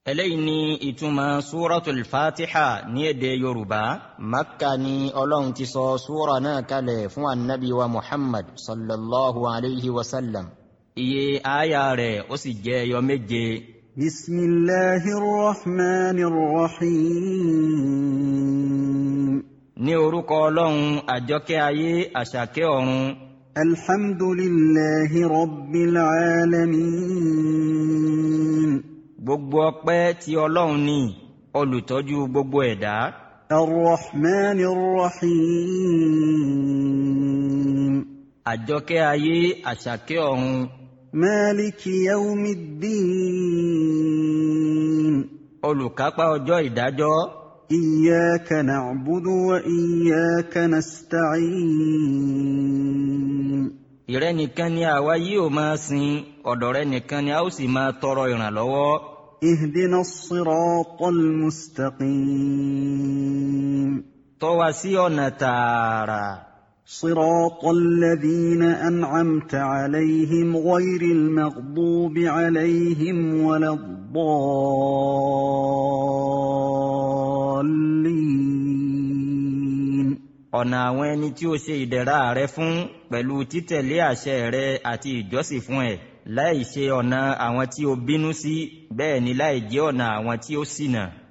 eléyìí ni ìtumọ̀ súratul Fatiha ní èdè Yorùbá. Makka ni Ọlọ́run ti sọ súra náà kalẹ̀ fún annabi wa Muhammad sallallahu alayhi wa sallam. Iye àyà rẹ̀ ó sì jẹ́ ẹyọ méje. Bismillahir Rahmanir Rahim. Ní orúkọ Ọlọ́run àjọkẹ́ ayé àṣàkẹ́ ọ̀run. Alhamdulillahi Rabbil Alamin. Gbogbo ọpẹ́ tí Ọlọ́run ni, olùtọ́jú gbogbo ẹ̀dá. Ar-Rahmanir Rahim. Àjọkẹ́ ayé àṣàkẹ́ ọ̀run. Maliki Yawmiddin. Olùkápá ọjọ́ ìdájọ́. Iyyaka na'budu wa iyyaka nasta'in. Ìrẹ nìkan ni àwa yóò máa sìn, ọ̀dọ̀ rẹ nìkan ni a ó sì máa tọrọ ìrànlọ́wọ́. Ihdina as-siratal mustaqim. Tọ́ wa sí ọ̀nà tààrà. Siratal ladhina an'amta alayhim ghayril maghdubi alayhim waladdallin. Ọ̀nà àwọn ẹni tí ó ṣe ìdẹ̀ra rẹ fún pẹ̀lú títẹ̀lé àṣẹ rẹ àti ìjọ́sìn fún ẹ, láì ṣe ọ̀nà àwọn tí ó bínú sí, bẹ́ẹ̀ ni láì jẹ́ ọ̀nà àwọn tí ó ṣìnà.